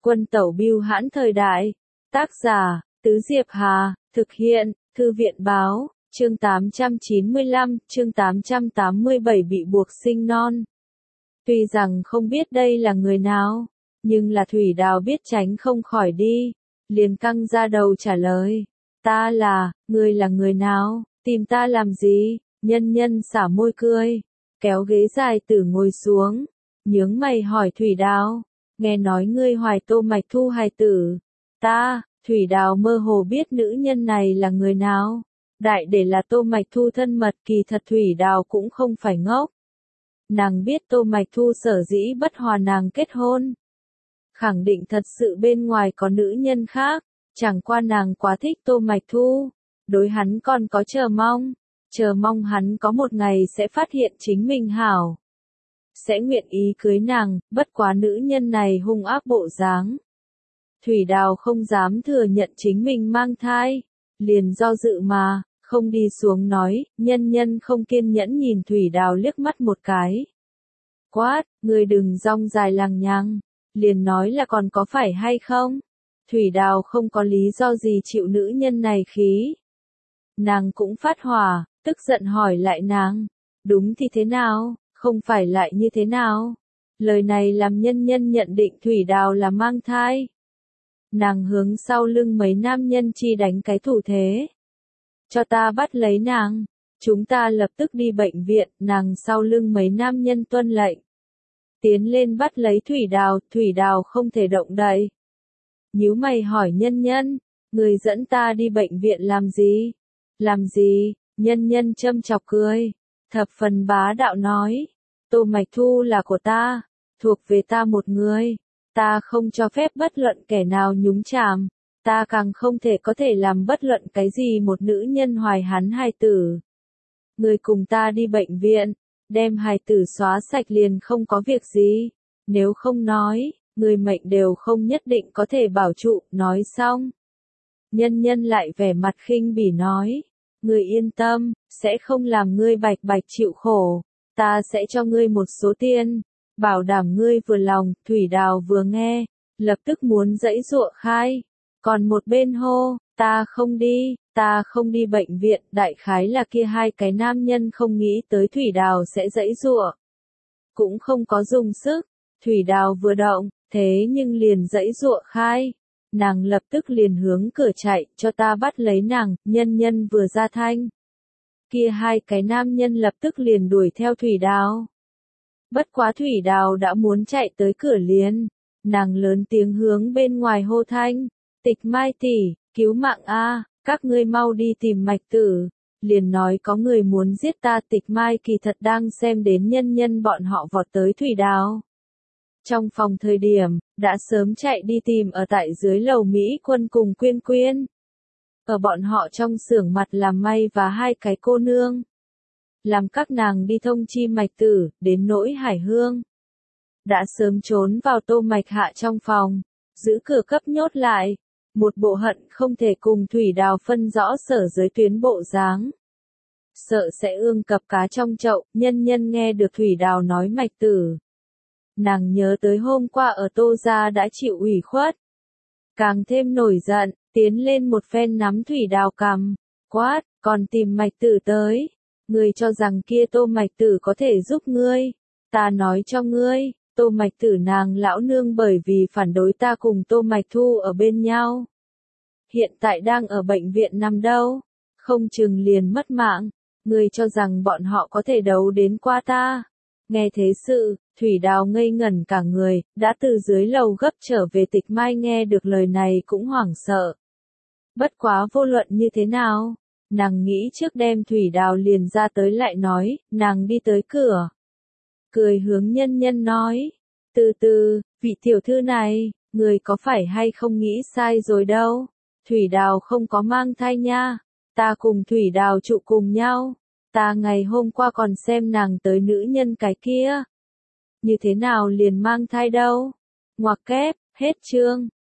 Quân tẩu bưu hãn thời đại. Tác giả, Tứ Diệp Hà, thực hiện, Thư viện báo, chương 895, chương 887 bị buộc sinh non. Tuy rằng không biết đây là người nào, nhưng là Thủy Đào biết tránh không khỏi đi, liền căng ra đầu trả lời. Ta là, ngươi là người nào, tìm ta làm gì? Nhân nhân xả môi cười, kéo ghế dài tử ngồi xuống, nhướng mày hỏi Thủy Đào, nghe nói ngươi hoài Tô Mạch Thu hài tử. Thủy Đào mơ hồ biết nữ nhân này là người nào. Đại để là Tô Mạch Thu thân mật, kỳ thật Thủy Đào cũng không phải ngốc. Nàng biết Tô Mạch Thu sở dĩ bất hòa nàng kết hôn. Khẳng định thật sự bên ngoài có nữ nhân khác, chẳng qua nàng quá thích Tô Mạch Thu. Đối hắn còn có chờ mong hắn có một ngày sẽ phát hiện chính mình hảo. Sẽ nguyện ý cưới nàng, bất quá nữ nhân này hung ác bộ dáng. Thủy Đào không dám thừa nhận chính mình mang thai, liền do dự mà, không đi xuống nói, nhân nhân không kiên nhẫn nhìn Thủy Đào liếc mắt một cái. Quát, ngươi đừng rong dài lằng nhằng, liền nói là còn có phải hay không? Thủy Đào không có lý do gì chịu nữ nhân này khí. Nàng cũng phát hỏa, tức giận hỏi lại nàng, đúng thì thế nào, không phải lại như thế nào? Lời này làm nhân nhân nhận định Thủy Đào là mang thai. Nàng hướng sau lưng mấy nam nhân chi đánh cái thủ thế. Cho ta bắt lấy nàng, chúng ta lập tức đi bệnh viện, nàng sau lưng mấy nam nhân tuân lệnh. Tiến lên bắt lấy Thủy Đào không thể động đậy. Nhíu mày hỏi nhân nhân, người dẫn ta đi bệnh viện làm gì? Làm gì? Nhân nhân châm chọc cười, thập phần bá đạo nói, Tô Mạch Thu là của ta, thuộc về ta một người, ta không cho phép bất luận kẻ nào nhúng chàm, ta càng không thể có thể làm bất luận cái gì một nữ nhân hoài hắn hài tử. Người cùng ta đi bệnh viện, đem hài tử xóa sạch liền không có việc gì, nếu không nói, người mệnh đều không nhất định có thể bảo trụ, nói xong. Nhân nhân lại vẻ mặt khinh bỉ nói, ngươi yên tâm, sẽ không làm ngươi bạch bạch chịu khổ, ta sẽ cho ngươi một số tiền, bảo đảm ngươi vừa lòng. Thủy Đào vừa nghe, lập tức muốn giãy giụa khai, còn một bên hô, ta không đi bệnh viện, đại khái là kia hai cái nam nhân không nghĩ tới Thủy Đào sẽ giãy giụa, cũng không có dùng sức. Thủy Đào vừa động, thế nhưng liền giãy giụa khai. Nàng lập tức liền hướng cửa chạy, cho ta bắt lấy nàng, nhân nhân vừa ra thanh. Kia hai cái nam nhân lập tức liền đuổi theo Thủy Đào. Bất quá Thủy Đào đã muốn chạy tới cửa liền. Nàng lớn tiếng hướng bên ngoài hô thanh, Tịch Mai tỷ, cứu mạng a, các ngươi mau đi tìm Mạch Tử. Liền nói có người muốn giết ta. Tịch Mai kỳ thật đang xem đến nhân nhân bọn họ vọt tới Thủy Đào. Trong phòng thời điểm, đã sớm chạy đi tìm ở tại dưới lầu Mỹ Quân cùng Quyên Quyên. Ở bọn họ trong xưởng mặt làm may và hai cái cô nương. Làm các nàng đi thông chi Mạch Tử, đến nỗi Hải Hương. Đã sớm trốn vào Tô Mạch Hạ trong phòng, giữ cửa cấp nhốt lại. Một bộ hận không thể cùng Thủy Đào phân rõ sở giới tuyến bộ dáng. Sợ sẽ ương cập cá trong chậu, nhân nhân nghe được Thủy Đào nói Mạch Tử. Nàng nhớ tới hôm qua ở Tô gia đã chịu ủy khuất. Càng thêm nổi giận, tiến lên một phen nắm Thủy Đào cằm, quát, còn tìm Mạch Tử tới. Ngươi cho rằng kia Tô Mạch Tử có thể giúp ngươi. Ta nói cho ngươi, Tô Mạch Tử nàng lão nương bởi vì phản đối ta cùng Tô Mạch Thu ở bên nhau. Hiện tại đang ở bệnh viện nằm đâu, không chừng liền mất mạng. Ngươi cho rằng bọn họ có thể đấu đến qua ta. Nghe thế sự, Thủy Đào ngây ngẩn cả người, đã từ dưới lầu gấp trở về. Tịch Mai nghe được lời này cũng hoảng sợ. Bất quá vô luận như thế nào, nàng nghĩ trước đem Thủy Đào liền ra tới lại nói, nàng đi tới cửa. Cười hướng nhân nhân nói, từ từ, vị tiểu thư này, người có phải hay không nghĩ sai rồi đâu, Thủy Đào không có mang thai nha, ta cùng Thủy Đào trụ cùng nhau. Ta ngày hôm qua còn xem nàng tới nữ nhân cái kia. Như thế nào liền mang thai đâu? Ngoặc kép, hết chương.